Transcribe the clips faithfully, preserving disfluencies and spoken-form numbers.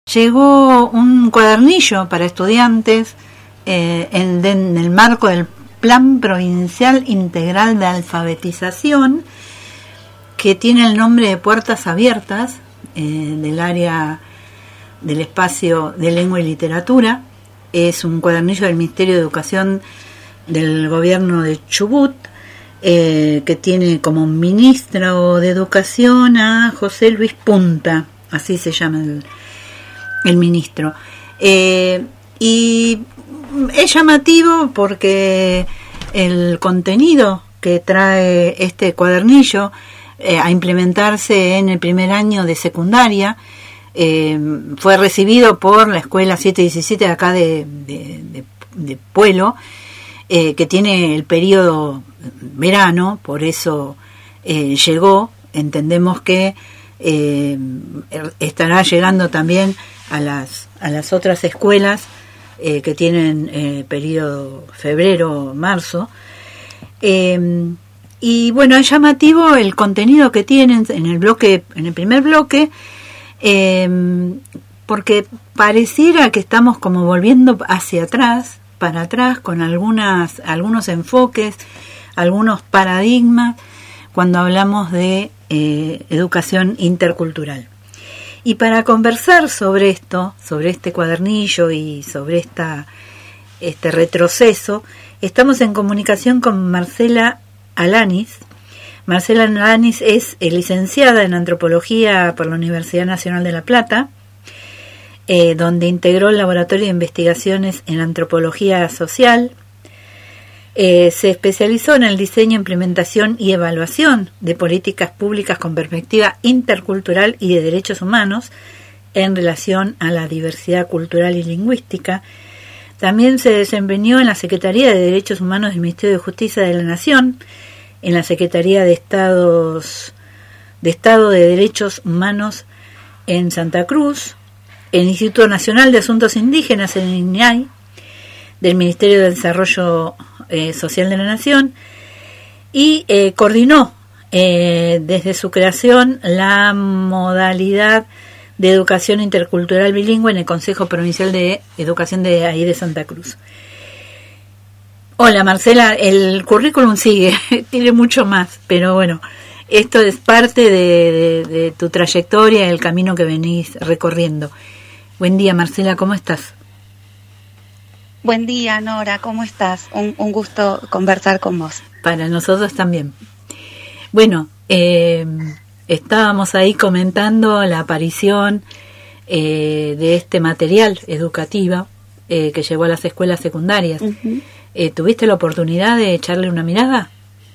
llegó un cuadernillo para estudiantes eh, en, de, en el marco del Plan Provincial Integral de Alfabetización, que tiene el nombre de Puertas Abiertas, eh, del área del espacio de lengua y literatura. Es un cuadernillo del Ministerio de Educación del gobierno de Chubut, eh, que tiene como ministro de Educación a José Luis Punta, así se llama el, el ministro. Eh, y es llamativo porque el contenido que trae este cuadernillo eh, a implementarse en el primer año de secundaria eh, fue recibido por la escuela siete diecisiete de acá de, de, de, de Pueblo, eh, que tiene el periodo verano, por eso eh, llegó. Entendemos que eh, estará llegando también a las a las otras escuelas eh, que tienen eh, periodo febrero marzo, eh, y bueno, es llamativo el contenido que tienen en el bloque, en el primer bloque, eh, porque pareciera que estamos como volviendo hacia atrás, para atrás, con algunas algunos enfoques, algunos paradigmas cuando hablamos de eh, educación intercultural. Y para conversar sobre esto, sobre este cuadernillo y sobre esta este retroceso, estamos en comunicación con Marcela Alanis. Marcela Alanis es licenciada en Antropología por la Universidad Nacional de La Plata, eh, donde integró el Laboratorio de Investigaciones en Antropología Social. Eh, se especializó en el diseño, implementación y evaluación de políticas públicas con perspectiva intercultural y de derechos humanos en relación a la diversidad cultural y lingüística. También se desempeñó en la Secretaría de Derechos Humanos del Ministerio de Justicia de la Nación, en la Secretaría de Estados de Estado de Derechos Humanos en Santa Cruz, el Instituto Nacional de Asuntos Indígenas en el I N A I, del Ministerio de Desarrollo eh, Social de la Nación, y eh, coordinó eh, desde su creación la modalidad de educación intercultural bilingüe en el Consejo Provincial de Educación de ahí de Santa Cruz. Hola Marcela, el currículum sigue, tiene mucho más, pero bueno, esto es parte de, de, de tu trayectoria, el camino que venís recorriendo. Buen día Marcela, ¿cómo estás? Buen día, Nora, ¿cómo estás? Un, un gusto conversar con vos. Para nosotros también. Bueno, eh, estábamos ahí comentando la aparición eh, de este material educativo eh, que llegó a las escuelas secundarias. Uh-huh. Eh, ¿Tuviste la oportunidad de echarle una mirada?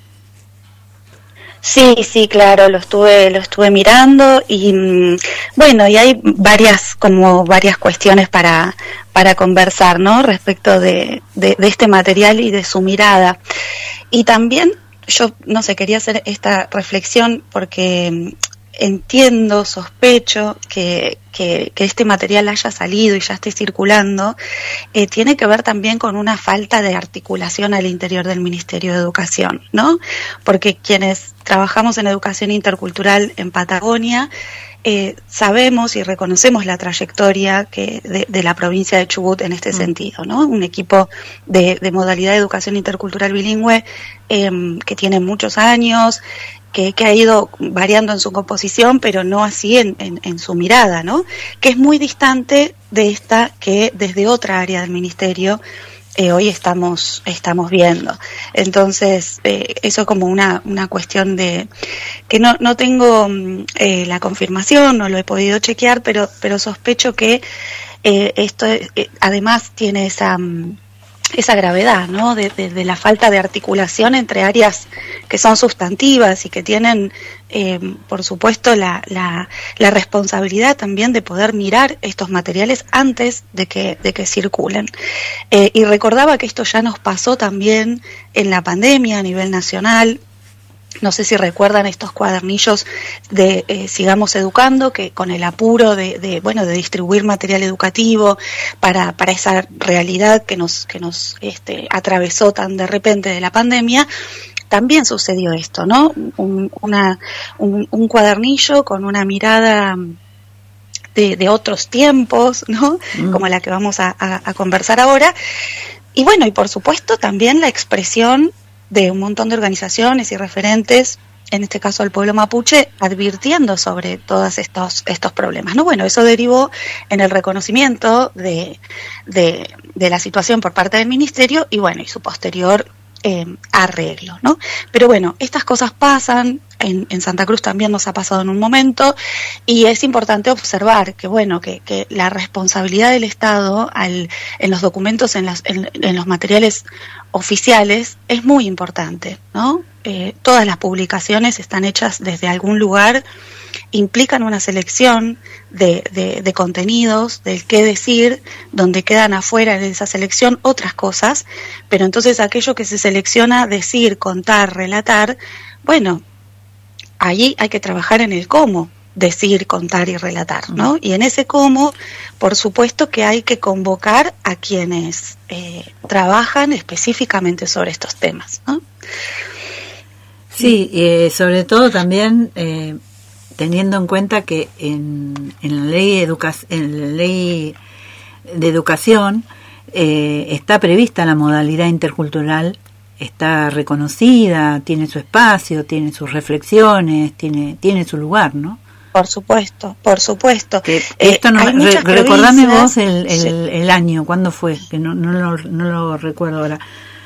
Sí, sí, claro, lo estuve, lo estuve mirando y bueno, y hay varias, como varias cuestiones para, para conversar, ¿no? Respecto de, de, de este material y de su mirada. Y también, yo, no sé, quería hacer esta reflexión porque entiendo, sospecho que, que, que este material haya salido y ya esté circulando, eh, tiene que ver también con una falta de articulación al interior del Ministerio de Educación, ¿no? Porque quienes trabajamos en educación intercultural en Patagonia, eh, sabemos y reconocemos la trayectoria que de, de la provincia de Chubut en este mm. sentido, ¿no? Un equipo de, de modalidad de educación intercultural bilingüe eh, que tiene muchos años, Que, que ha ido variando en su composición, pero no así en, en, en su mirada, ¿no? Que es muy distante de esta que desde otra área del ministerio eh, hoy estamos estamos viendo. Entonces, eh, eso como una, una cuestión de que no, no tengo eh, la confirmación, no lo he podido chequear, pero, pero sospecho que eh, esto eh, además tiene esa... esa gravedad, ¿no? De, de, de la falta de articulación entre áreas que son sustantivas y que tienen, eh, por supuesto, la, la, la responsabilidad también de poder mirar estos materiales antes de que, de que circulen. Eh, y recordaba que esto ya nos pasó también en la pandemia a nivel nacional. No sé si recuerdan estos cuadernillos de eh, Sigamos Educando, que con el apuro de, de bueno de distribuir material educativo para, para esa realidad que nos que nos este, atravesó tan de repente de la pandemia, también sucedió esto, ¿no? Un, una, un, un cuadernillo con una mirada de, de otros tiempos, ¿no? Mm. Como la que vamos a, a, a conversar ahora. Y bueno, y por supuesto también la expresión de un montón de organizaciones y referentes, en este caso al pueblo mapuche, advirtiendo sobre todos estos estos problemas, ¿no? Bueno, eso derivó en el reconocimiento de, de, de la situación por parte del ministerio y bueno, y su posterior eh, arreglo, ¿no? Pero bueno, estas cosas pasan, en, en Santa Cruz también nos ha pasado en un momento, y es importante observar que bueno, que, que la responsabilidad del Estado al, en los documentos, en, las, en, en los materiales oficiales, es muy importante, ¿no? Eh, todas las publicaciones están hechas desde algún lugar, implican una selección de, de, de contenidos, del qué decir, donde quedan afuera de esa selección otras cosas, pero entonces aquello que se selecciona, decir, contar, relatar, bueno, allí hay que trabajar en el cómo decir, contar y relatar, ¿no? Y en ese cómo, por supuesto que hay que convocar a quienes eh, trabajan específicamente sobre estos temas, ¿no? Sí, eh, sobre todo también eh, teniendo en cuenta que en, en la ley educa- en la ley de educación eh, está prevista la modalidad intercultural, está reconocida, tiene su espacio, tiene sus reflexiones, tiene tiene su lugar, ¿no? Por supuesto, por supuesto. Que esto no, re, recordame vos el, el, sí. el año, ¿cuándo fue? Que no, no, lo, no lo recuerdo ahora.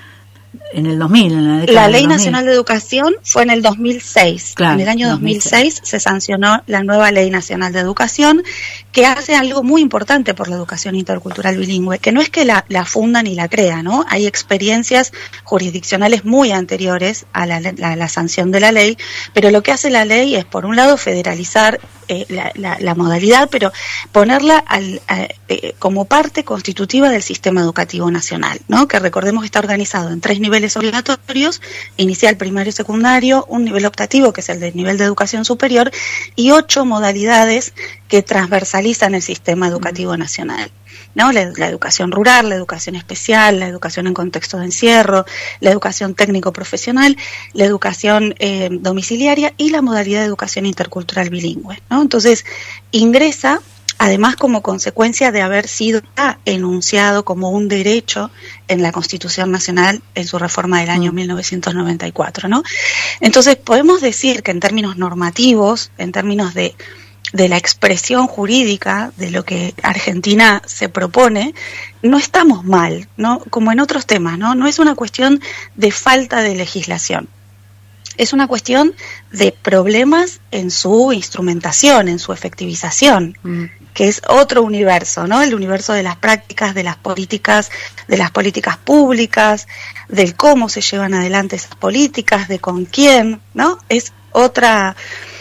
En el dos mil, en la década La Ley del dos mil. Nacional de Educación fue en el dos mil seis. Claro, en el año dos mil seis, dos mil seis se sancionó la nueva Ley Nacional de Educación, que hace algo muy importante por la educación intercultural bilingüe, que no es que la, la funda ni la crea, ¿no? Hay experiencias jurisdiccionales muy anteriores a la, la, la sanción de la ley, pero lo que hace la ley es, por un lado, federalizar eh, la, la, la modalidad, pero ponerla al, a, eh, como parte constitutiva del sistema educativo nacional, ¿no? Que recordemos que está organizado en tres niveles obligatorios: inicial, primario y secundario, un nivel optativo que es el del nivel de educación superior, y ocho modalidades que transversalizan el sistema educativo nacional, ¿no? La, la educación rural, la educación especial, la educación en contexto de encierro, la educación técnico-profesional, la educación eh, domiciliaria y la modalidad de educación intercultural bilingüe, ¿no? Entonces, ingresa además como consecuencia de haber sido enunciado como un derecho en la Constitución Nacional en su reforma del año mil novecientos noventa y cuatro, ¿no? Entonces podemos decir que en términos normativos, en términos de, de la expresión jurídica de lo que Argentina se propone, no estamos mal, ¿no? Como en otros temas, ¿no? No es una cuestión de falta de legislación. Es una cuestión de problemas en su instrumentación, en su efectivización, mm. que es otro universo, ¿no? El universo de las prácticas, de las políticas, de las políticas públicas, del cómo se llevan adelante esas políticas, de con quién, ¿no? Es otra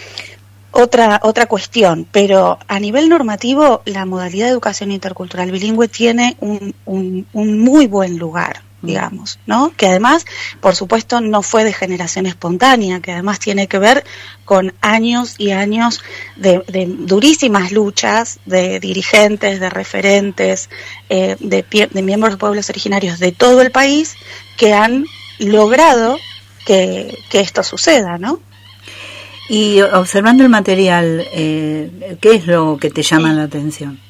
otra otra cuestión, pero a nivel normativo la modalidad de educación intercultural bilingüe tiene un, un, un muy buen lugar, digamos, ¿no? Que además, por supuesto, no fue de generación espontánea, que además tiene que ver con años y años de, de durísimas luchas de dirigentes, de referentes, eh, de, pie, de miembros de pueblos originarios de todo el país que han logrado que, que esto suceda, ¿no? Y observando el material, eh, ¿qué es lo que te llama sí. la atención?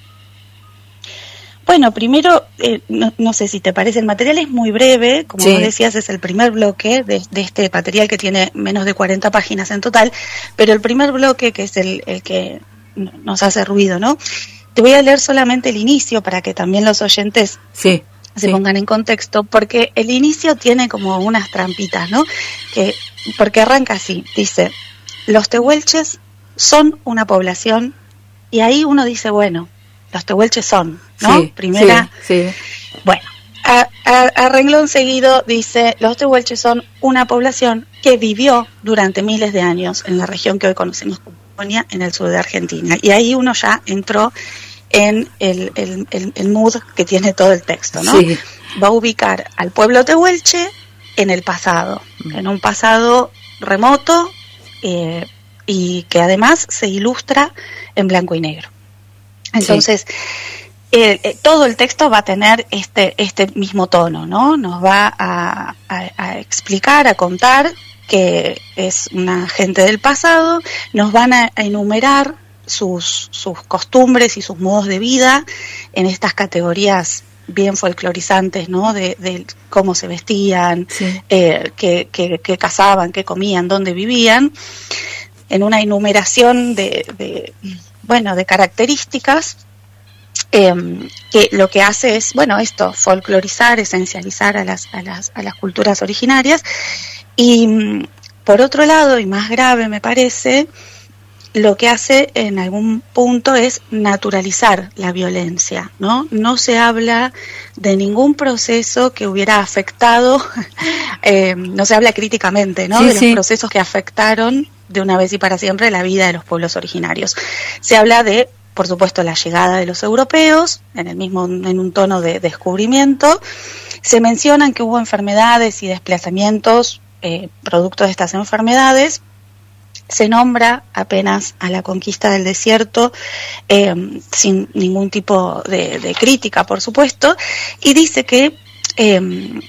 Bueno, primero, eh, no, no sé si te parece, el material es muy breve, como sí. vos decías, es el primer bloque de, de este material que tiene menos de cuarenta páginas en total, pero el primer bloque, que es el, el que nos hace ruido, ¿no? Te voy a leer solamente el inicio para que también los oyentes sí, se sí. pongan en contexto, porque el inicio tiene como unas trampitas, ¿no? Que, porque arranca así, dice: los tehuelches son una población, y ahí uno dice, bueno, los tehuelches son, ¿no? Sí, Primera, sí, sí. Bueno, a, a, a renglón seguido dice: los tehuelches son una población que vivió durante miles de años en la región que hoy conocemos como Patagonia, en el sur de Argentina. Y ahí uno ya entró en el, el, el, el mood que tiene todo el texto, ¿no? Sí. Va a ubicar al pueblo tehuelche en el pasado, mm. en un pasado remoto, eh, y que además se ilustra en blanco y negro. Entonces, sí. eh, eh, todo el texto va a tener este este mismo tono, ¿no? Nos va a, a, a explicar, a contar que es una gente del pasado, nos van a, a enumerar sus, sus costumbres y sus modos de vida en estas categorías bien folclorizantes, ¿no? De, de cómo se vestían, sí. eh, qué, qué, qué cazaban, qué comían, dónde vivían, en una enumeración de, de bueno, de características eh, que lo que hace es, bueno, esto, folclorizar, esencializar a las, a las, a las culturas originarias. Y por otro lado, y más grave me parece, lo que hace en algún punto es naturalizar la violencia, ¿no? No se habla de ningún proceso que hubiera afectado, eh, no se habla críticamente, ¿no? Sí, de los sí. procesos que afectaron de una vez y para siempre la vida de los pueblos originarios. Se habla de, por supuesto, la llegada de los europeos, en el mismo, en un tono de descubrimiento. Se mencionan que hubo enfermedades y desplazamientos eh, producto de estas enfermedades. Se nombra apenas a la conquista del desierto, eh, sin ningún tipo de, de crítica, por supuesto, y dice que eh,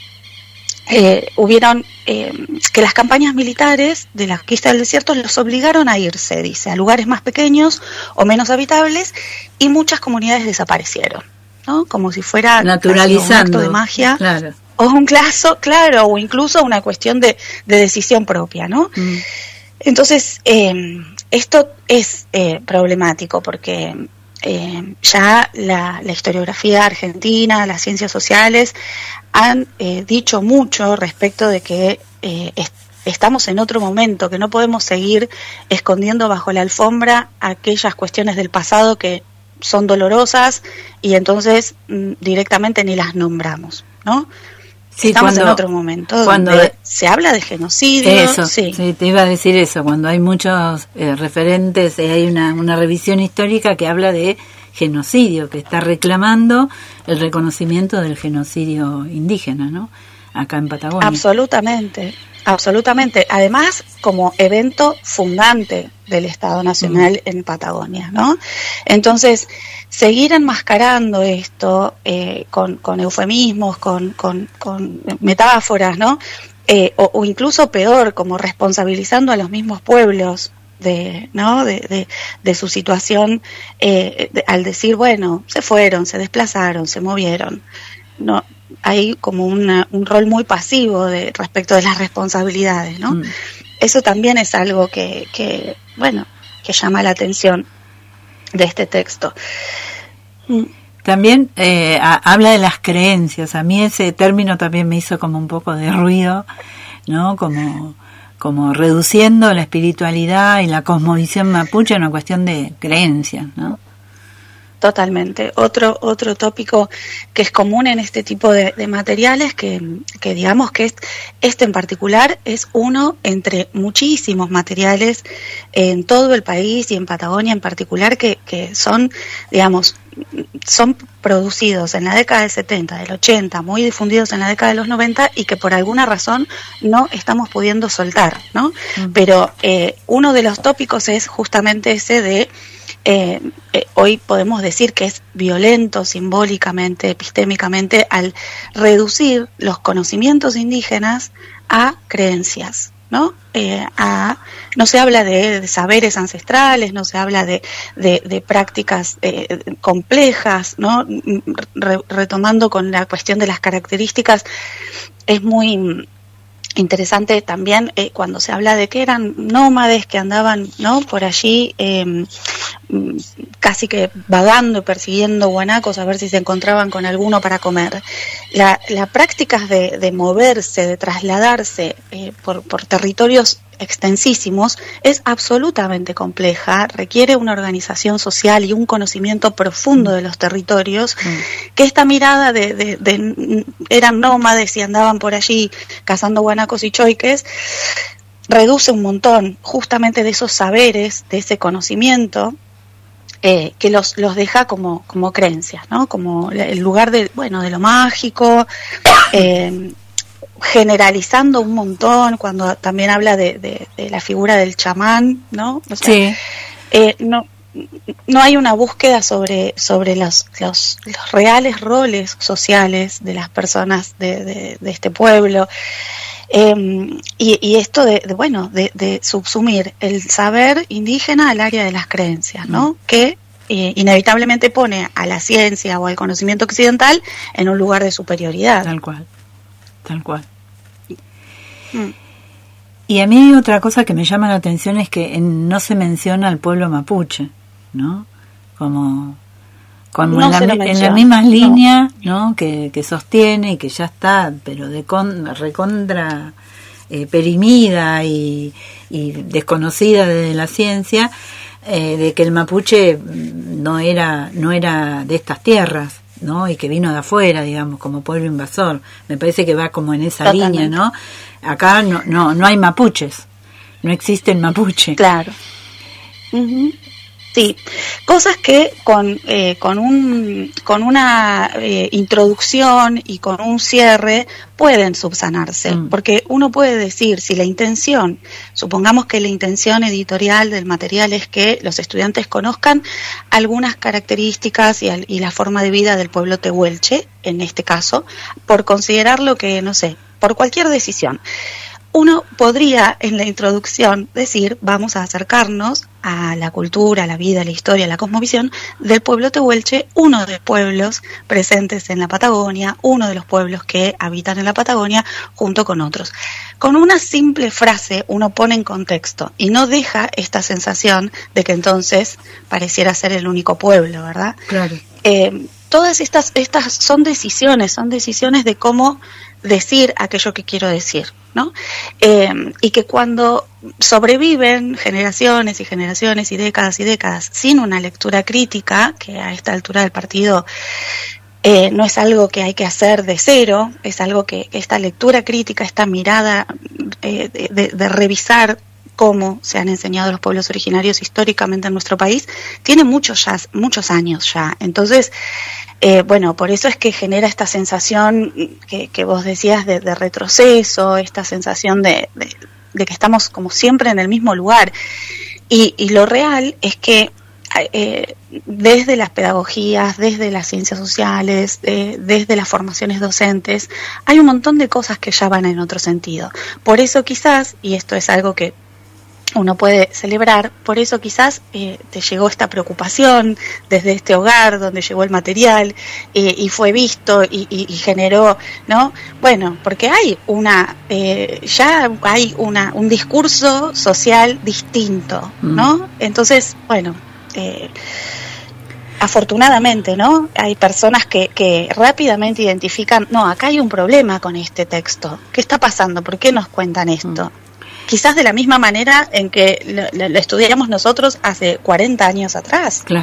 eh, hubieron eh, que las campañas militares de la conquista del desierto los obligaron a irse, dice, a lugares más pequeños o menos habitables, y muchas comunidades desaparecieron, ¿no? Como si fuera naturalizando un acto de magia. Claro. O un caso, claro, o incluso una cuestión de, de decisión propia, ¿no? Mm. Entonces, eh, esto es eh, problemático porque eh, ya la, la historiografía argentina, las ciencias sociales han eh, dicho mucho respecto de que eh, est- estamos en otro momento, que no podemos seguir escondiendo bajo la alfombra aquellas cuestiones del pasado que son dolorosas y entonces mm, directamente ni las nombramos, ¿no? Sí, estamos cuando, en otro momento cuando donde se habla de genocidio. Eso, sí. sí, te iba a decir eso, cuando hay muchos eh, referentes, eh, hay una, una revisión histórica que habla de genocidio, que está reclamando el reconocimiento del genocidio indígena, ¿no? Acá en Patagonia. Absolutamente, absolutamente. Además, como evento fundante del Estado Nacional mm. en Patagonia, ¿no? Entonces, seguir enmascarando esto eh, con, con eufemismos, con, con, con metáforas, ¿no? Eh, o, o incluso peor, como responsabilizando a los mismos pueblos de, ¿no? de, de, de su situación, eh, de, al decir, bueno, se fueron, se desplazaron, se movieron. No, hay como una, un rol muy pasivo de respecto de las responsabilidades, ¿no? Mm. Eso también es algo que, que, bueno, que llama la atención de este texto. También eh, a, habla de las creencias. A mí ese término también me hizo como un poco de ruido, ¿no? Como, como reduciendo la espiritualidad y la cosmovisión mapuche a una cuestión de creencias, ¿no? Totalmente. Otro otro tópico que es común en este tipo de, de materiales, que, que digamos que es, este en particular es uno entre muchísimos materiales en todo el país y en Patagonia en particular, que, que son, digamos, son producidos en la década del setenta, del ochenta, muy difundidos en la década de los noventa y que por alguna razón no estamos pudiendo soltar, ¿no? Mm. Pero eh, uno de los tópicos es justamente ese de Eh, eh, hoy podemos decir que es violento simbólicamente, epistémicamente, al reducir los conocimientos indígenas a creencias, ¿no? Eh, a, no se habla de, de saberes ancestrales, no se habla de, de, de prácticas eh, complejas, ¿no? Re, retomando con la cuestión de las características, es muy interesante también eh, cuando se habla de que eran nómades que andaban, ¿no? Por allí eh, casi que vagando, persiguiendo guanacos a ver si se encontraban con alguno para comer. La, la práctica de, de moverse, de trasladarse eh, por, por territorios extensísimos es absolutamente compleja, requiere una organización social y un conocimiento profundo de los territorios, mm. que esta mirada de, de, de eran nómades y andaban por allí cazando guanacos y choiques, reduce un montón justamente de esos saberes, de ese conocimiento, eh, que los, los deja como, como creencias, ¿no? Como el lugar de, bueno, de lo mágico, eh, generalizando un montón cuando también habla de, de, de la figura del chamán, ¿no? O sea, sí. eh, no, no hay una búsqueda sobre, sobre los, los, los reales roles sociales de las personas de, de, de este pueblo. Eh, y, y esto de, de bueno, de, de subsumir el saber indígena al área de las creencias, ¿no? Mm. Que eh, inevitablemente pone a la ciencia o al conocimiento occidental en un lugar de superioridad. Tal cual, tal cual. Mm. Y a mí otra cosa que me llama la atención es que en, no se menciona al pueblo mapuche, ¿no? Como, como no en, la, en la misma línea, ¿no? ¿no? Que, que sostiene y que ya está, pero de con, recontra eh, perimida y, y desconocida desde la ciencia, eh, de que el mapuche no era, no era de estas tierras, ¿no? Y que vino de afuera, digamos, como pueblo invasor. Me parece que va como en esa Totalmente. línea, ¿no? Acá no, no, no hay mapuches, no existe el mapuche. Claro. Uh-huh. Sí, cosas que con eh, con un con una eh, introducción y con un cierre pueden subsanarse, mm. porque uno puede decir, si la intención, supongamos que la intención editorial del material es que los estudiantes conozcan algunas características y, al, y la forma de vida del pueblo tehuelche, en este caso, por considerarlo que, no sé, por cualquier decisión. Uno podría en la introducción decir, vamos a acercarnos a la cultura, a la vida, a la historia, a la cosmovisión del pueblo tehuelche, uno de los pueblos presentes en la Patagonia, uno de los pueblos que habitan en la Patagonia junto con otros. Con una simple frase uno pone en contexto y no deja esta sensación de que entonces pareciera ser el único pueblo, ¿verdad? Claro. Eh, todas estas, estas son decisiones, son decisiones de cómo decir aquello que quiero decir, ¿no? Eh, y que cuando sobreviven generaciones y generaciones y décadas y décadas sin una lectura crítica, que a esta altura del partido eh, no es algo que hay que hacer de cero, es algo que esta lectura crítica, esta mirada eh, de, de, de revisar cómo se han enseñado los pueblos originarios históricamente en nuestro país, tiene muchos, ya, muchos años ya. Entonces, Eh, bueno, por eso es que genera esta sensación que, que vos decías de, de retroceso, esta sensación de, de, de que estamos como siempre en el mismo lugar. Y, y lo real es que eh, desde las pedagogías, desde las ciencias sociales, eh, desde las formaciones docentes, hay un montón de cosas que ya van en otro sentido. Por eso quizás, y esto es algo que uno puede celebrar, por eso quizás eh, te llegó esta preocupación desde este hogar donde llegó el material eh, y fue visto y, y, y generó, ¿no? Bueno, porque hay una, eh, ya hay una un discurso social distinto, ¿no? Mm. Entonces, bueno, eh, afortunadamente, ¿no? Hay personas que, que rápidamente identifican, no, acá hay un problema con este texto. ¿Qué está pasando? ¿Por qué nos cuentan esto? Mm. Quizás de la misma manera en que lo, lo estudiamos nosotros hace cuarenta años atrás. Claro.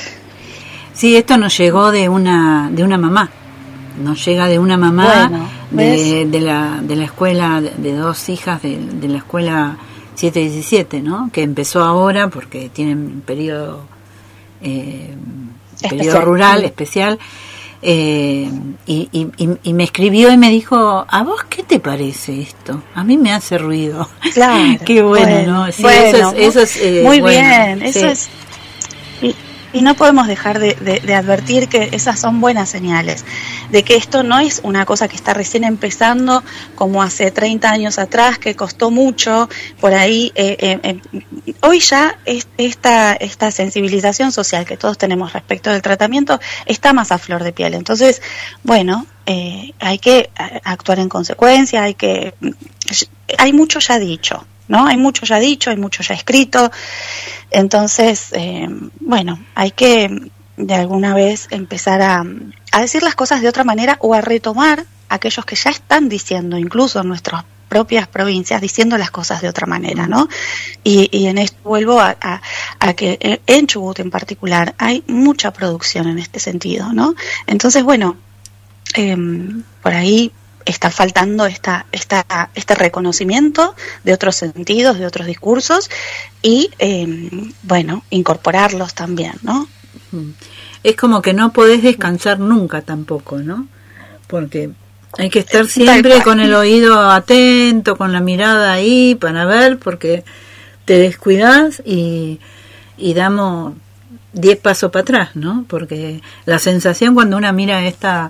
Sí, esto nos llegó de una de una mamá. Nos llega de una mamá bueno, de, de la de la escuela, de, de dos hijas de, de la escuela siete diecisiete, ¿no? Que empezó ahora porque tienen un periodo, eh, periodo rural, sí. especial. Eh, y, y, y me escribió y me dijo, ¿a vos qué te parece esto? A mí me hace ruido. Claro. Qué bueno, bueno, ¿no? Sí, bueno, eso es, eso es eh, muy bueno, bien, eso sí. es. Y, y no podemos dejar de, de, de advertir que esas son buenas señales, de que esto no es una cosa que está recién empezando como hace treinta años atrás, que costó mucho, por ahí, eh, eh, eh, hoy ya es, esta, esta sensibilización social que todos tenemos respecto del tratamiento está más a flor de piel. Entonces, bueno, eh, hay que actuar en consecuencia, hay que, hay mucho ya dicho, ¿no? Hay mucho ya dicho, hay mucho ya escrito. Entonces, eh, bueno, hay que de alguna vez empezar a, a decir las cosas de otra manera o a retomar aquellos que ya están diciendo, incluso en nuestras propias provincias, diciendo las cosas de otra manera, ¿no? Y, y en esto vuelvo a, a, a que en Chubut en particular hay mucha producción en este sentido, ¿no? Entonces, bueno, eh, por ahí está faltando esta, esta, este reconocimiento de otros sentidos, de otros discursos y, eh, bueno, incorporarlos también, ¿no? Es como que no podés descansar nunca tampoco, ¿no? Porque hay que estar siempre con el oído atento, con la mirada ahí para ver, porque te descuidás y, y damos diez pasos para atrás, ¿no? Porque la sensación cuando uno mira esta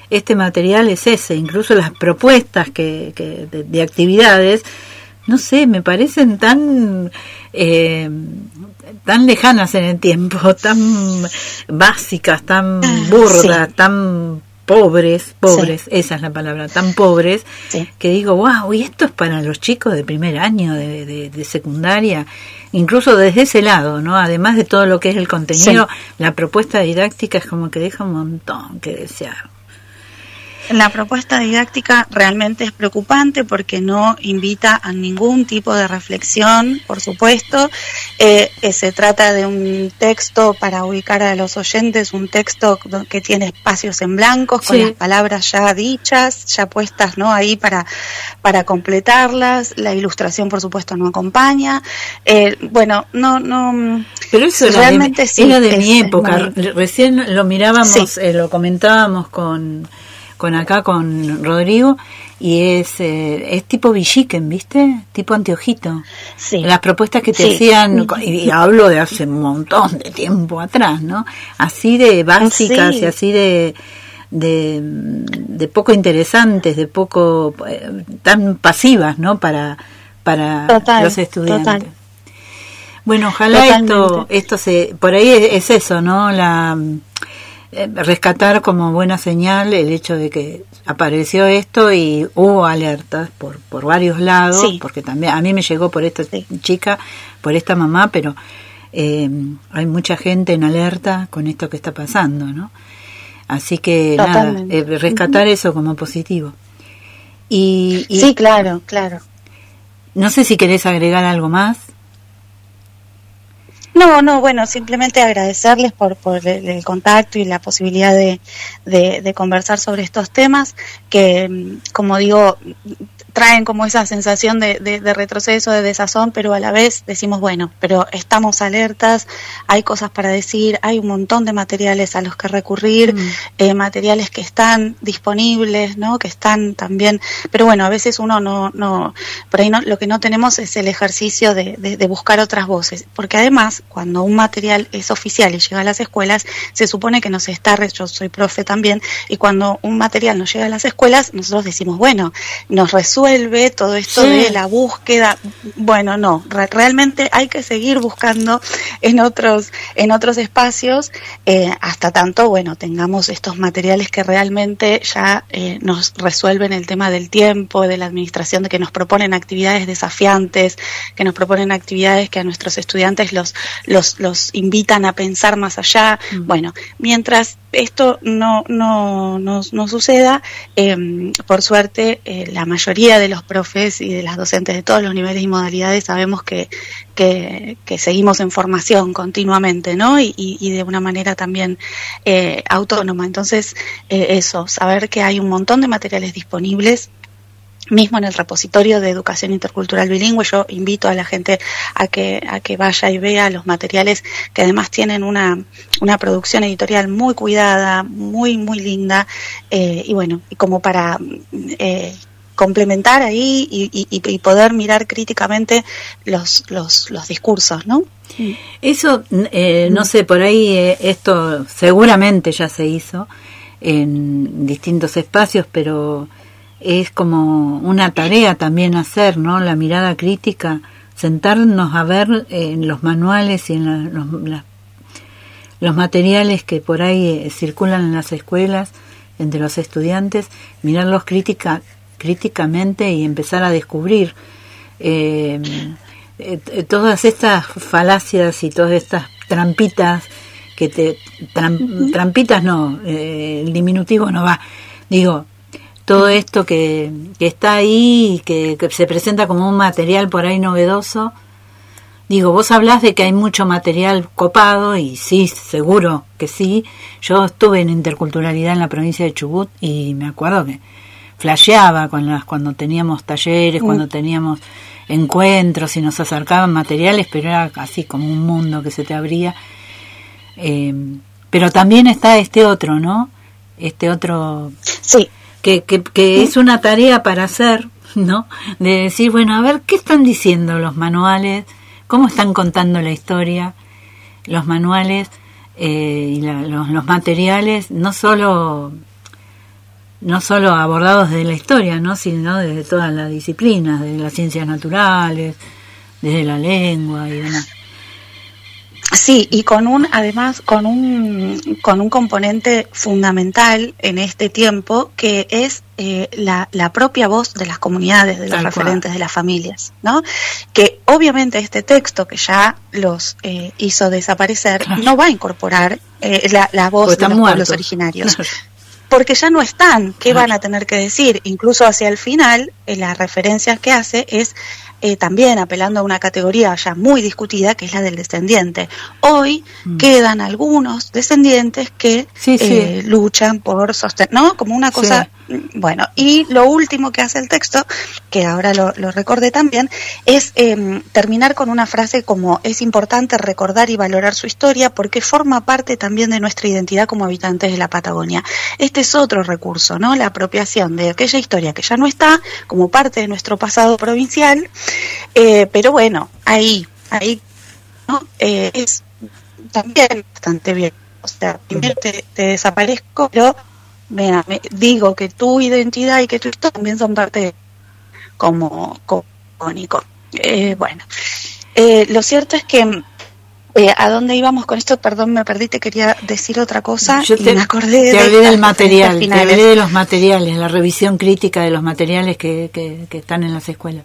este material es ese, incluso las propuestas que, que de, de actividades, no sé, me parecen tan eh, tan lejanas en el tiempo, tan básicas, tan burdas, sí. tan pobres, pobres, sí. esa es la palabra, tan pobres, sí. que digo, wow, y esto es para los chicos de primer año de, de, de secundaria, incluso desde ese lado, ¿no? Además de todo lo que es el contenido, sí. la propuesta didáctica es como que deja un montón que desear. La propuesta didáctica realmente es preocupante porque no invita a ningún tipo de reflexión, por supuesto. Eh, eh, se trata de un texto para ubicar a los oyentes, un texto que tiene espacios en blancos, sí. con las palabras ya dichas, ya puestas, ¿no? ahí para, para completarlas. La ilustración, por supuesto, no acompaña. Eh, bueno, no, no. Pero eso realmente era de, sí, era de es, mi época. Muy... Recién lo mirábamos, sí. eh, lo comentábamos con. con acá con Rodrigo y es eh, es tipo Villiquen, ¿viste? Tipo anteojito. Sí. Las propuestas que te sí. hacían, y hablo de hace un montón de tiempo atrás, ¿no? Así de básicas sí. y así de, de de poco interesantes, de poco eh, tan pasivas, ¿no? Para para total, los estudiantes. Total. Bueno, ojalá Totalmente. esto esto se por ahí es, es eso, ¿no? La rescatar como buena señal el hecho de que apareció esto y hubo alertas por por varios lados, sí. porque también a mí me llegó por esta sí. chica, por esta mamá, pero eh, hay mucha gente en alerta con esto que está pasando, ¿no? Así que Totalmente. nada, eh, rescatar uh-huh. eso como positivo. Y, y sí, claro, claro. No sé si querés agregar algo más. No, no, bueno, simplemente agradecerles por, por el, el contacto y la posibilidad de, de, de conversar sobre estos temas que, como digo, traen como esa sensación de, de, de retroceso, de desazón, pero a la vez decimos, bueno, pero estamos alertas, hay cosas para decir, hay un montón de materiales a los que recurrir, mm. eh, materiales que están disponibles, ¿no? Que están también, pero bueno, a veces uno no, no, por ahí no, lo que no tenemos es el ejercicio de, de, de buscar otras voces, porque además, cuando un material es oficial y llega a las escuelas, se supone que nos está, yo soy profe también, y cuando un material nos llega a las escuelas, nosotros decimos, bueno, nos resuelve todo esto sí. de la búsqueda. Bueno, no, re- realmente hay que seguir buscando en otros, en otros espacios, eh, hasta tanto, bueno, tengamos estos materiales que realmente ya eh, nos resuelven el tema del tiempo, de la administración, de que nos proponen actividades desafiantes, que nos proponen actividades que a nuestros estudiantes los los los invitan a pensar más allá. Mm. Bueno, mientras esto no no no, no suceda, eh, por suerte eh, la mayoría de los profes y de las docentes de todos los niveles y modalidades sabemos que que, que seguimos en formación continuamente, ¿no? Y, y, y de una manera también eh, autónoma. Entonces, eh, eso, saber que hay un montón de materiales disponibles. Mismo en el repositorio de educación intercultural bilingüe, yo invito a la gente a que a que vaya y vea los materiales que además tienen una una producción editorial muy cuidada, muy muy linda, eh, y bueno, y como para eh, complementar ahí y, y, y poder mirar críticamente los los los discursos, ¿no? Eso, eh, no sé, por ahí eh, esto seguramente ya se hizo en distintos espacios, pero es como una tarea también hacer, ¿no? La mirada crítica, sentarnos a ver en los manuales y en la, los, la, los materiales que por ahí eh, circulan en las escuelas, entre los estudiantes, mirarlos crítica, críticamente y empezar a descubrir eh, eh, todas estas falacias y todas estas trampitas que te... Tram, trampitas no, eh, el diminutivo no va, digo... Todo esto que, que está ahí y que, que se presenta como un material por ahí novedoso. Digo, vos hablás de que hay mucho material copado y sí, seguro que sí. Yo estuve en interculturalidad en la provincia de Chubut y me acuerdo que flasheaba con las, cuando teníamos talleres, mm. cuando teníamos encuentros y nos acercaban materiales, pero era así como un mundo que se te abría. Eh, pero también está este otro, ¿no? Este otro... Sí. que, que, que es una tarea para hacer, ¿no? De decir, bueno, a ver, ¿qué están diciendo los manuales? ¿Cómo están contando la historia? Los manuales eh, y la, los, los materiales, no solo no solo abordados desde la historia, ¿no? Sino desde todas las disciplinas, desde las ciencias naturales, desde la lengua y demás. Sí, y con un, además, con un, con un componente fundamental en este tiempo, que es eh, la, la propia voz de las comunidades, de los Tal referentes cual. de las familias, ¿no? Que obviamente este texto, que ya los eh, hizo desaparecer, claro. no va a incorporar eh, la, la voz Porque de los muertos. pueblos originarios. Claro. Porque ya no están, ¿qué claro. van a tener que decir? Incluso hacia el final, eh, las referencias que hace es Eh, también apelando a una categoría ya muy discutida, que es la del descendiente. Hoy mm. quedan algunos descendientes que sí, sí. Eh, luchan por sostener, ¿no? Como una cosa, sí. bueno, y lo último que hace el texto, que ahora lo, lo recordé también, es eh, terminar con una frase como: es importante recordar y valorar su historia porque forma parte también de nuestra identidad como habitantes de la Patagonia. Este es otro recurso, ¿no? La apropiación de aquella historia que ya no está como parte de nuestro pasado provincial. Eh, pero bueno, ahí, ahí, ¿no? Eh, es también bastante bien. O sea, primero te, te desaparezco, pero mira, me, digo que tu identidad y que tu historia también son parte como icónico. Eh, bueno, eh, lo cierto es que eh, ¿a dónde íbamos con esto? Perdón, me perdí, te quería decir otra cosa. Yo te, y me acordé te de hablé del material, te hablé de los materiales, la revisión crítica de los materiales que, que, que están en las escuelas.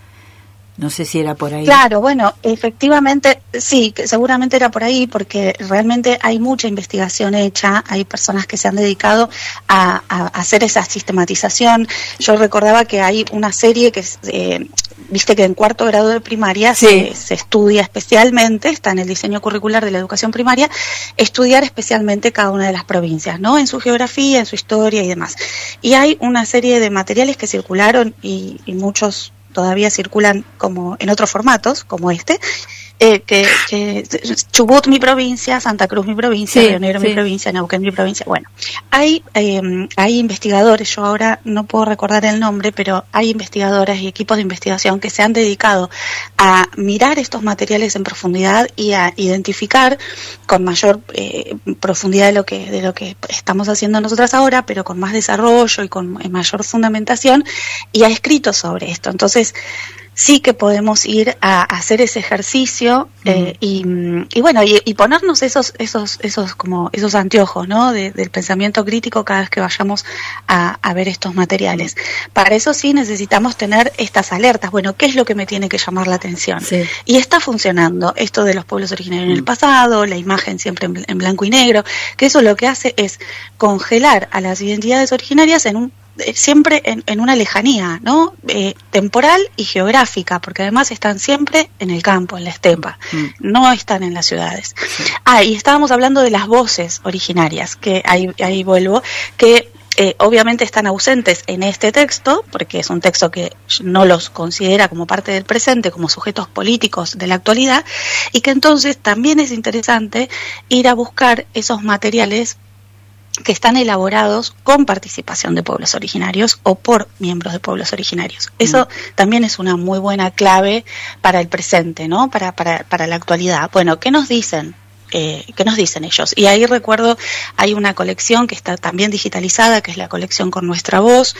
No sé si era por ahí. Claro, bueno, efectivamente, sí, que seguramente era por ahí, porque realmente hay mucha investigación hecha, hay personas que se han dedicado a, a hacer esa sistematización. Yo recordaba que hay una serie que, eh, viste que en cuarto grado de primaria sí. se, se estudia especialmente, está en el diseño curricular de la educación primaria, estudiar especialmente cada una de las provincias, ¿no? En su geografía, en su historia y demás. Y hay una serie de materiales que circularon y, y muchos todavía circulan como en otros formatos, como este, eh, que, que Chubut mi provincia, Santa Cruz mi provincia, sí, Río Negro sí. mi provincia, Neuquén mi provincia. Bueno, hay eh, hay investigadores, yo ahora no puedo recordar el nombre, pero hay investigadoras y equipos de investigación que se han dedicado a mirar estos materiales en profundidad y a identificar con mayor eh, profundidad de lo que de lo que estamos haciendo nosotras ahora, pero con más desarrollo y con mayor fundamentación, y ha escrito sobre esto. Entonces, sí que podemos ir a, a hacer ese ejercicio eh, mm. y, y bueno y, y ponernos esos esos esos como esos anteojos, ¿no? De, del pensamiento crítico cada vez que vayamos a, a ver estos materiales. Para eso sí necesitamos tener estas alertas. Bueno, ¿qué es lo que me tiene que llamar la atención? Sí. Y está funcionando esto de los pueblos originarios mm. en el pasado, la imagen siempre en, en blanco y negro, que eso lo que hace es congelar a las identidades originarias en un siempre en, en una lejanía, ¿no? Eh, temporal y geográfica, porque además están siempre en el campo, en la estepa, mm. no están en las ciudades. Sí. Ah, y estábamos hablando de las voces originarias, que ahí, ahí vuelvo, que eh, obviamente están ausentes en este texto, porque es un texto que no los considera como parte del presente, como sujetos políticos de la actualidad, y que entonces también es interesante ir a buscar esos materiales que están elaborados con participación de pueblos originarios o por miembros de pueblos originarios. Eso mm. también es una muy buena clave para el presente, ¿no? Para, para, para la actualidad. Bueno, ¿qué nos dicen? Eh, ¿Qué nos dicen ellos? Y ahí recuerdo, hay una colección que está también digitalizada, que es la colección Con Nuestra Voz.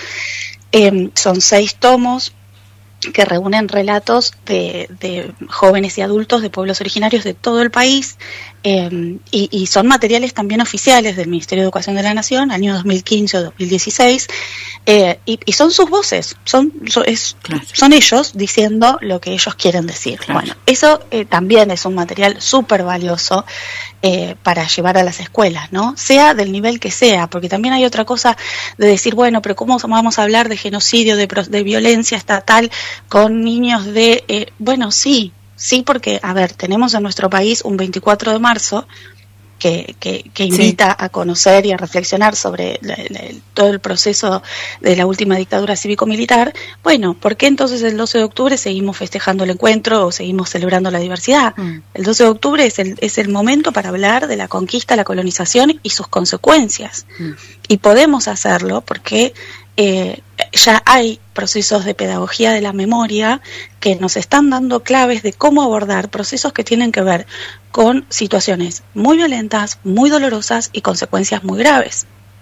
Eh, son seis tomos que reúnen relatos de, de jóvenes y adultos de pueblos originarios de todo el país, eh, y, y son materiales también oficiales del Ministerio de Educación de la Nación, año dos mil quince o dos mil dieciséis, eh, y, y son sus voces, son, son, es, claro. son ellos diciendo lo que ellos quieren decir. Claro. Bueno, eso eh, también es un material súper valioso eh, para llevar a las escuelas, ¿no? Sea del nivel que sea, porque también hay otra cosa de decir, bueno, pero ¿cómo vamos a hablar de genocidio, de, de violencia estatal con niños de... Eh, bueno, sí, sí, porque, a ver, tenemos en nuestro país un veinticuatro de marzo que, que, que invita sí. a conocer y a reflexionar sobre la, la, todo el proceso de la última dictadura cívico-militar. Bueno, ¿por qué entonces el doce de octubre seguimos festejando el encuentro o seguimos celebrando la diversidad? Mm. El doce de octubre es el, es el momento para hablar de la conquista, la colonización y sus consecuencias. Mm. Y podemos hacerlo porque... Eh, ya hay procesos de pedagogía de la memoria que nos están dando claves de cómo abordar procesos que tienen que ver con situaciones muy violentas, muy dolorosas y consecuencias muy graves.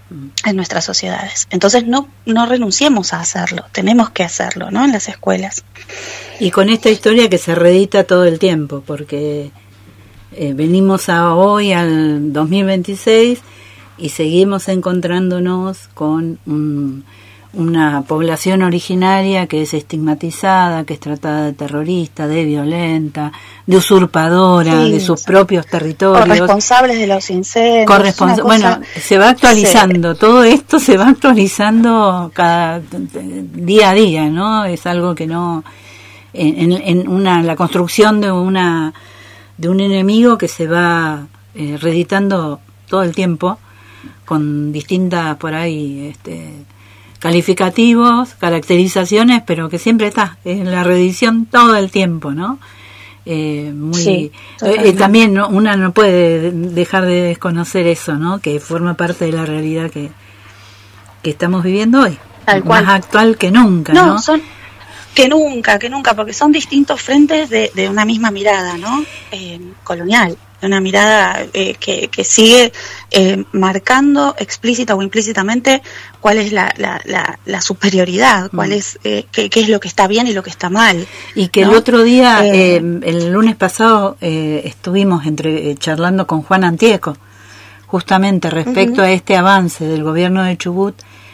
en nuestras sociedades. Entonces no, no renunciemos a hacerlo, tenemos que hacerlo, ¿no? En las escuelas. Y con esta historia que se reedita todo el tiempo, porque eh, venimos a hoy al dos mil veintiséis y seguimos encontrándonos con un, una población originaria que es estigmatizada, que es tratada de terrorista, de violenta, de usurpadora, sí, de sus propios territorios. Corresponsables de los incendios. Correspons- bueno, se va actualizando, sí. Todo esto se va actualizando cada día a día, ¿no? Es algo que no... En, en una la construcción de una de un enemigo que se va eh, reeditando todo el tiempo con distintas por ahí este calificativos, caracterizaciones, pero que siempre está en la reedición todo el tiempo, ¿no? Eh, muy sí, eh, también ¿no? Una no puede dejar de desconocer eso, ¿no? Que forma parte de la realidad que que estamos viviendo hoy, tal cual. Más actual que nunca, ¿no? No, son que nunca, que nunca, porque son distintos frentes de, de una misma mirada, ¿no? Eh, colonial, de una mirada eh, que, que sigue eh, marcando explícita o implícitamente cuál es la, la, la, la superioridad, cuál mm. es eh, qué, qué es lo que está bien y lo que está mal. Y que ¿no? El otro día, eh, eh, el lunes pasado, eh, estuvimos entre eh, charlando con Juan Antieco, justamente respecto uh-huh. a este avance del gobierno de Chubut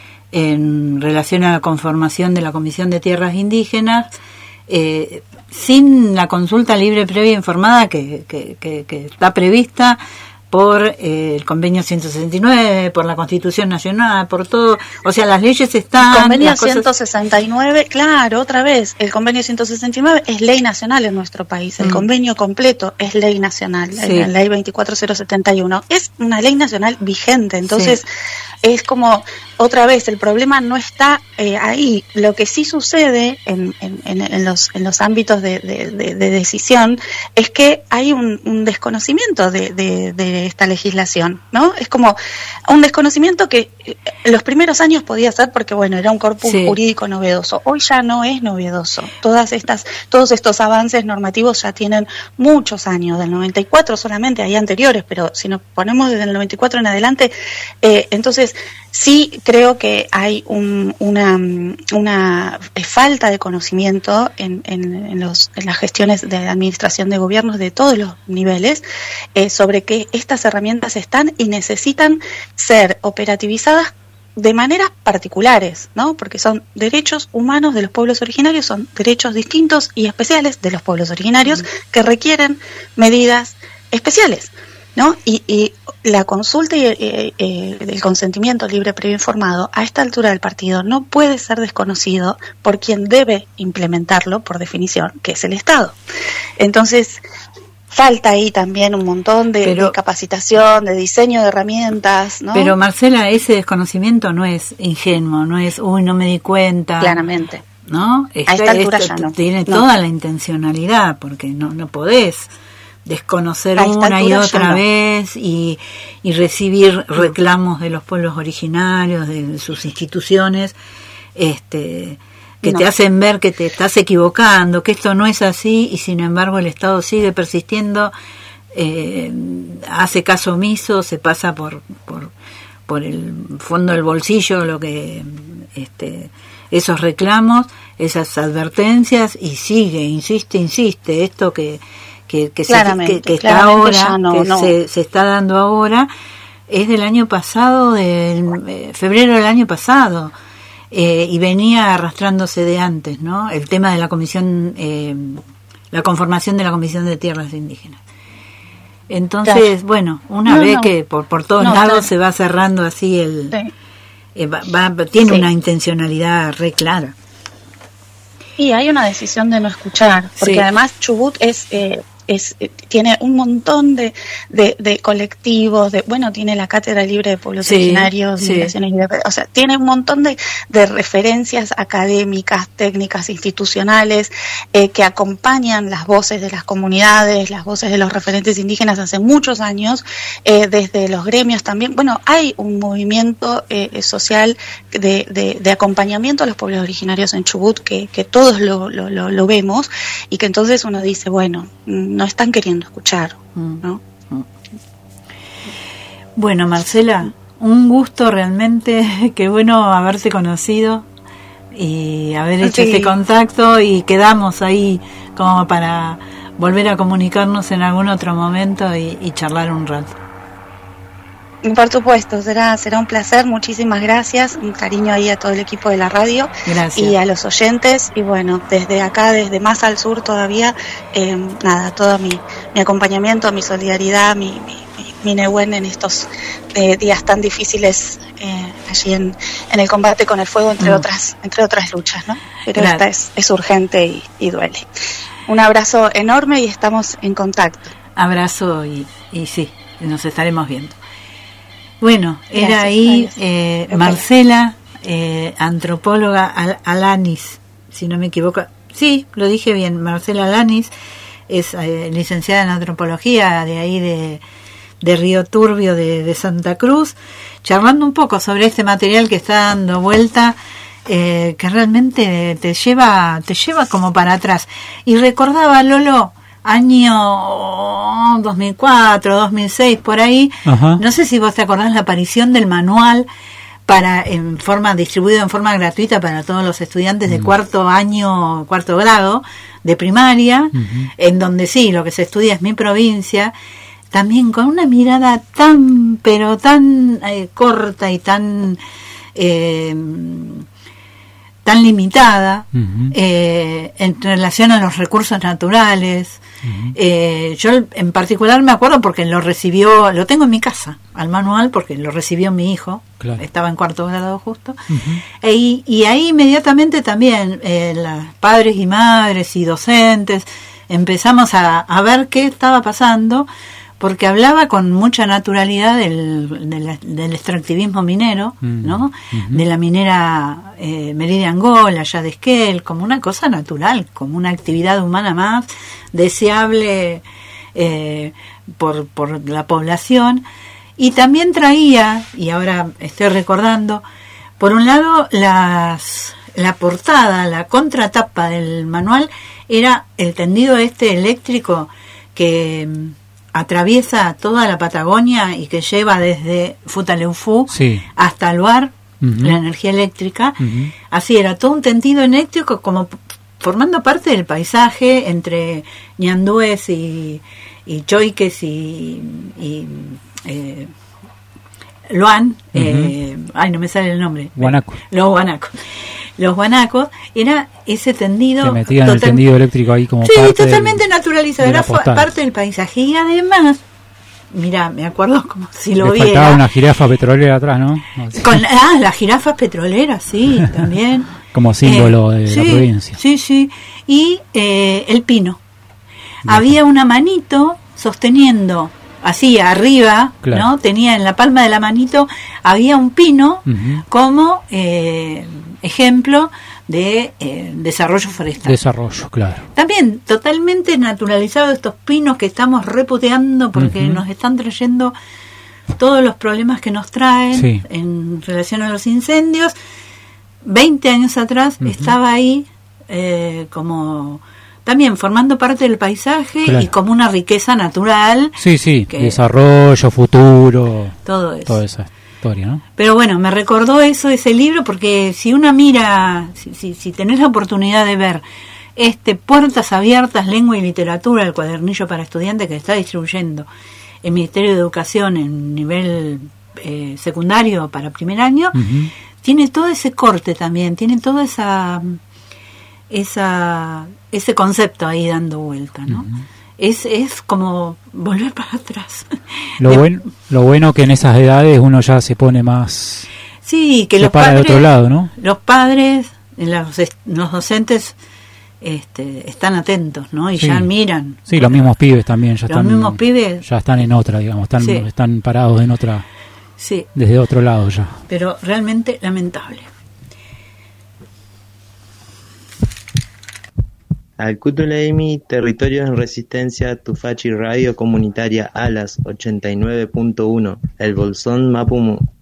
en relación a la conformación de la Comisión de Tierras Indígenas, eh, sin la consulta libre previa informada que, que, que, que está prevista por eh, el convenio ciento sesenta y nueve, por la Constitución Nacional, por todo, o sea, las leyes están... El convenio ciento sesenta y nueve, claro, otra vez, el convenio ciento sesenta y nueve es ley nacional en nuestro país, el mm. convenio completo es ley nacional, sí. La ley veinticuatro mil setenta y uno, es una ley nacional vigente, entonces sí. Es como, otra vez, el problema no está eh, ahí, lo que sí sucede en, en, en, los, en los ámbitos de, de, de, de decisión es que hay un, un desconocimiento de, de, de esta legislación, ¿no? Es como un desconocimiento que en los primeros años podía ser porque, bueno, era un corpus sí. jurídico novedoso. Hoy ya no es novedoso. Todas estas, todos estos avances normativos ya tienen muchos años, del noventa y cuatro solamente, hay anteriores, pero si nos ponemos desde el noventa y cuatro en adelante, eh, entonces sí creo que hay un, una, una falta de conocimiento en, en, en, los, en las gestiones de administración de gobiernos de todos los niveles eh, sobre que estas herramientas están y necesitan ser operativizadas de maneras particulares, ¿no? Porque son derechos humanos de los pueblos originarios, son derechos distintos y especiales de los pueblos originarios mm. que requieren medidas especiales, ¿no? Y, y la consulta y eh, eh, el consentimiento libre previo informado a esta altura del partido no puede ser desconocido por quien debe implementarlo por definición, que es el Estado. Entonces falta ahí también un montón de, pero, de capacitación, de diseño de herramientas, ¿no? Pero Marcela, ese desconocimiento no es ingenuo, no es, uy, no me di cuenta. Claramente. ¿No? Esta, a esta altura esta, ya no. Tiene no. toda la intencionalidad, porque no, no podés desconocer una y otra no. vez y, y recibir reclamos de los pueblos originarios, de sus instituciones, este que no. te hacen ver que te estás equivocando, que esto no es así, y sin embargo el Estado sigue persistiendo, eh, hace caso omiso, se pasa por, por, por el fondo del bolsillo lo que este esos reclamos, esas advertencias, y sigue, insiste, insiste, esto que que, que, se, que, que está ahora, no, que no. Se, se está dando ahora, es del año pasado, del eh, febrero del año pasado, eh, y venía arrastrándose de antes, ¿no? El tema de la comisión, eh, la conformación de la Comisión de Tierras Indígenas. Entonces, claro. bueno, una no, vez no. que por, por todos no, lados claro. se va cerrando así el... Sí. Eh, va, va, tiene sí. una intencionalidad re clara. Y hay una decisión de no escuchar, porque sí. además Chubut es... Eh, Es, tiene un montón de, de, de colectivos, de bueno, tiene la Cátedra Libre de Pueblos sí, Originarios, sí. Libres, o sea, tiene un montón de, de referencias académicas, técnicas, institucionales, eh, que acompañan las voces de las comunidades, las voces de los referentes indígenas hace muchos años, eh, desde los gremios también. Bueno, hay un movimiento eh, social de, de, de acompañamiento a los pueblos originarios en Chubut que, que todos lo, lo, lo, lo vemos, y que entonces uno dice, bueno, no están queriendo escuchar, ¿no? Bueno, Marcela, un gusto realmente, qué bueno haberte conocido y haber hecho sí. este contacto, y quedamos ahí como para volver a comunicarnos en algún otro momento y, y charlar un rato. Por supuesto, será será un placer, muchísimas gracias, un cariño ahí a todo el equipo de la radio. Gracias. Y a los oyentes, y bueno, desde acá, desde más al sur todavía, eh, nada, todo mi, mi acompañamiento, mi solidaridad, mi, mi, mi Nehuen en estos eh, días tan difíciles eh, allí en, en el combate con el fuego, entre mm. otras entre otras luchas, ¿no? Pero claro. esta es, es urgente y, y duele. Un abrazo enorme y estamos en contacto. Abrazo y, y sí, nos estaremos viendo. Bueno, era gracias, ahí eh, okay. Marcela, eh, antropóloga Al- Alanis, si no me equivoco. Sí, lo dije bien, Marcela Alanis es eh, licenciada en antropología de ahí de, de Río Turbio, de, de Santa Cruz, charlando un poco sobre este material que está dando vuelta, eh, que realmente te lleva, te lleva como para atrás. Y recordaba, Lolo, año dos mil cuatro, dos mil seis, por ahí. Ajá. No sé si vos te acordás la aparición del manual para en forma distribuido en forma gratuita para todos los estudiantes de uh-huh. cuarto año, cuarto grado de primaria, uh-huh. en donde sí, lo que se estudia es mi provincia, también con una mirada tan, pero tan eh, corta y tan... Eh, tan limitada uh-huh. eh, en relación a los recursos naturales. Uh-huh. Eh, yo en particular me acuerdo porque lo recibió, lo tengo en mi casa, al manual, porque lo recibió mi hijo, claro. estaba en cuarto grado justo, uh-huh. e, y ahí inmediatamente también eh, los padres y madres y docentes empezamos a, a ver qué estaba pasando, porque hablaba con mucha naturalidad del, del, del extractivismo minero, mm. ¿no? Uh-huh. De la minera eh, Meridian Gold, allá de Esquel, como una cosa natural, como una actividad humana más deseable eh, por, por la población. Y también traía, y ahora estoy recordando, por un lado las la portada, la contratapa del manual era el tendido este eléctrico que atraviesa toda la Patagonia y que lleva desde Futaleufú sí. hasta Luar uh-huh. la energía eléctrica. Uh-huh. Así era, todo un tendido eléctrico como formando parte del paisaje entre ñandúes y, y choiques y, y eh, Luan, uh-huh. eh, ay no me sale el nombre, guanaco. Los guanacos. Los guanacos, era ese tendido... Se metían total... el tendido eléctrico ahí como sí, parte totalmente del, naturalizado, era parte del paisaje. Y además, mira, me acuerdo como si lo le viera... faltaba una jirafa petrolera atrás, ¿no? Con, ah, las jirafas petroleras, sí, también. Como símbolo eh, de sí, la provincia. Sí, sí. Y eh, el pino. Bien. Había una manito sosteniendo... así arriba, claro. ¿no? Tenía en la palma de la manito, había un pino uh-huh. como eh, ejemplo de eh, desarrollo forestal. Desarrollo, claro. También totalmente naturalizado estos pinos que estamos reputeando porque uh-huh. nos están trayendo todos los problemas que nos traen sí. en relación a los incendios. veinte años atrás uh-huh. estaba ahí eh, como... también formando parte del paisaje claro. y como una riqueza natural. Sí, sí, que, desarrollo, futuro, todo eso. Toda esa historia, ¿no? Pero bueno, me recordó eso, ese libro, porque si uno mira, si, si, si tenés la oportunidad de ver este Puertas Abiertas, Lengua y Literatura, el cuadernillo para estudiantes que está distribuyendo el Ministerio de Educación en nivel eh, secundario para primer año, uh-huh. tiene todo ese corte también, tiene toda esa... esa ese concepto ahí dando vuelta, ¿no? Uh-huh. Es es como volver para atrás. Lo de, bueno lo bueno que en esas edades uno ya se pone más sí, que se los para padres, de otro lado, ¿no? Los padres, los, los docentes este, están atentos, ¿no? Y sí. ya miran. Sí, los mismos pibes también ya los están mismos pibes ya están en otra, digamos, están sí. están parados en otra. Sí. Desde otro lado ya. Pero realmente lamentable. Alcutulaimi, Territorios en Resistencia, Tufachi Radio Comunitaria Alas ochenta y nueve punto uno, El Bolsón Mapumu.